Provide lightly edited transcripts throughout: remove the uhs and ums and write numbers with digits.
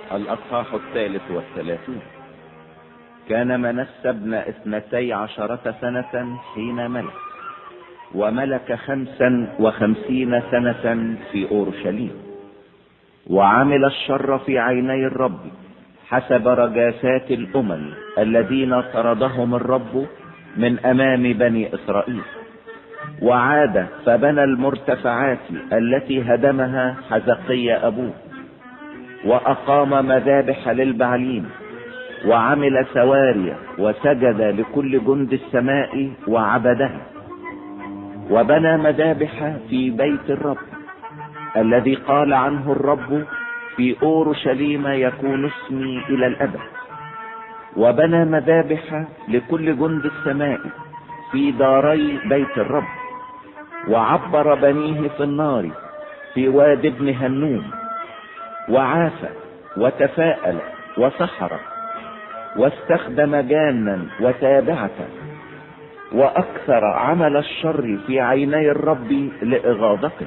الأصحاح 33. كان منسى ابن 12 سنة حين ملك، وملك 55 سنة في أورشليم، وعمل الشر في عيني الرب حسب رجاسات الأمم الذين طردهم الرب من أمام بني إسرائيل. وعاد فبنى المرتفعات التي هدمها حزقي أبوه، وأقام مذابح للبعليم، وعمل سواري، وسجد لكل جند السماء وعبدها. وبنى مذابح في بيت الرب الذي قال عنه الرب: في أورشليم يكون اسمي إلى الأبد. وبنى مذابح لكل جند السماء في داري بيت الرب، وعبر بنيه في النار في واد ابن هنوم، وعاف وتفاءل وسحر، واستخدم جانا وتابعة، وأكثر عمل الشر في عيني الرب لإغاظته.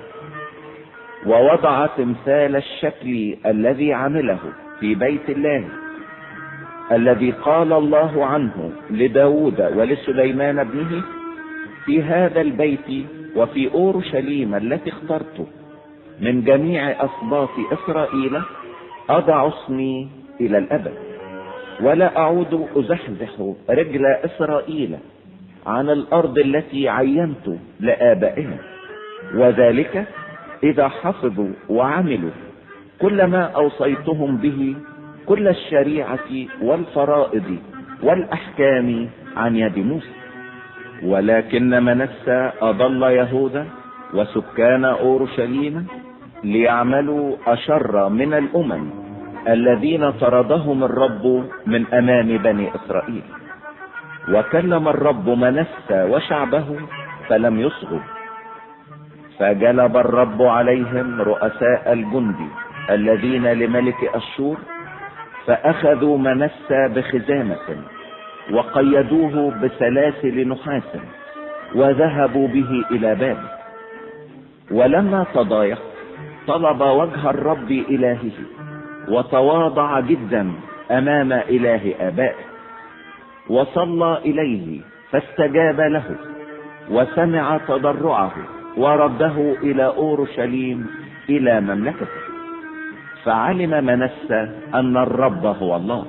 ووضع تمثال الشكل الذي عمله في بيت الله الذي قال الله عنه لداود ولسليمان ابنه: في هذا البيت وفي أورشليم التي اخترت من جميع أسباط إسرائيل أضع اسمي إلى الأبد، ولا أعود أزحزح رجل إسرائيل عن الأرض التي عينت لآبائهم. وذلك إذا حفظوا وعملوا كل ما أوصيتهم به، كل الشريعة والفرائض والأحكام عن يد موسى. ولكن منسى أضل يهوذا وسكان أورشليم ليعملوا أشر من الأمم الذين طردهم الرب من أمام بني إسرائيل. وكلم الرب منسى وشعبه فلم يصغوا، فجلب الرب عليهم رؤساء الجند الذين لملك أشور، فأخذوا منسى بخزامة وقيدوه بسلاسل نحاس، وذهبوا به إلى بابل. ولما تضايق طلب وجه الرب إلهه، وتواضع جدا أمام إله آبائه، وصلى إليه فاستجاب له، وسمع تضرعه، ورده إلى أورشليم إلى مملكته. فعلم منسى أن الرب هو الله.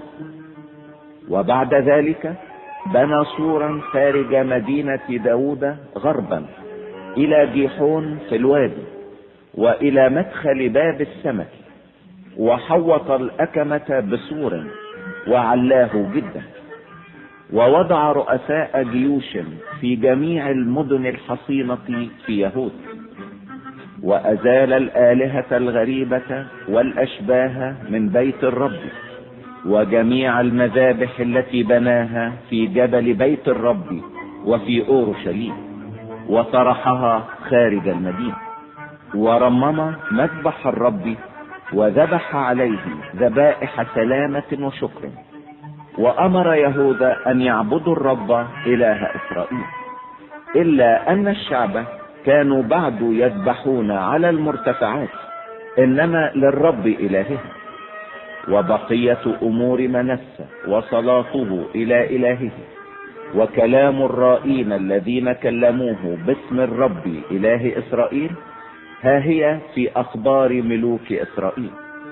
وبعد ذلك بنى سورا خارج مدينة داود غربا إلى جيحون في الوادي، وإلى مدخل باب السمك، وحوط الأكمة بسور وعلاه جدا. ووضع رؤساء جيوش في جميع المدن الحصينة في يهود، وأزال الآلهة الغريبة والأشباه من بيت الرب، وجميع المذابح التي بناها في جبل بيت الرب وفي أورشليم، وطرحها خارج المدينة. ورمم مذبح الرب، وذبح عليه ذبائح سلامة وشكر. وأمر يهوذا أن يعبدوا الرب إله إسرائيل، إلا أن الشعب كانوا بعد يذبحون على المرتفعات، إنما للرب إلههم. وبقية أمور منسى وصلاته إلى إلهه، وكلام الرائين الذين كلموه باسم الرب إله إسرائيل، ها هي في أخبار ملوك إسرائيل.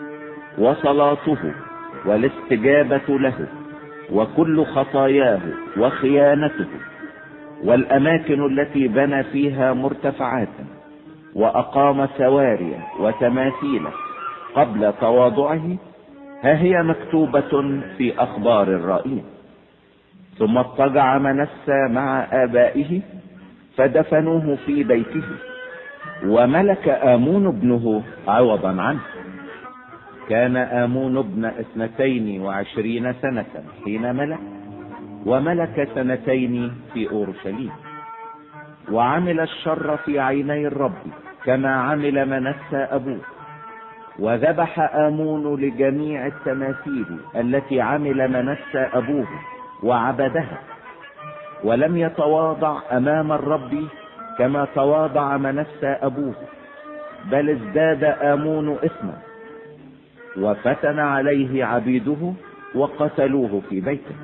وصلاته والاستجابة له، وكل خطاياه وخيانته، والأماكن التي بنى فيها مرتفعات، وأقام سواري وتماثيل قبل تواضعه، ها هي مكتوبة في أخبار الرائين. ثم اضطجع منسى مع آبائه فدفنوه في بيته، وملك آمون ابنه عوضا عنه. كان آمون ابن 22 سنة حين ملك، وملك 2 في أورشليم. وعمل الشر في عيني الرب كما عمل منسى أبوه، وذبح آمون لجميع التماثيل التي عمل منسى أبوه وعبدها، ولم يتواضع أمام الرب كما تواضع منسى أبوه، بل ازداد آمون إثما. وفتن عليه عبيده وقتلوه في بيته.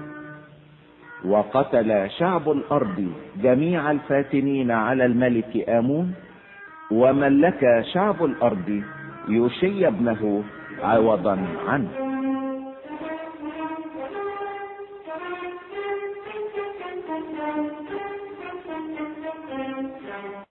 وقتل شعب الأرض جميع الفاتنين على الملك آمون، وملك شعب الأرض يوشي ابنه عوضا عنه.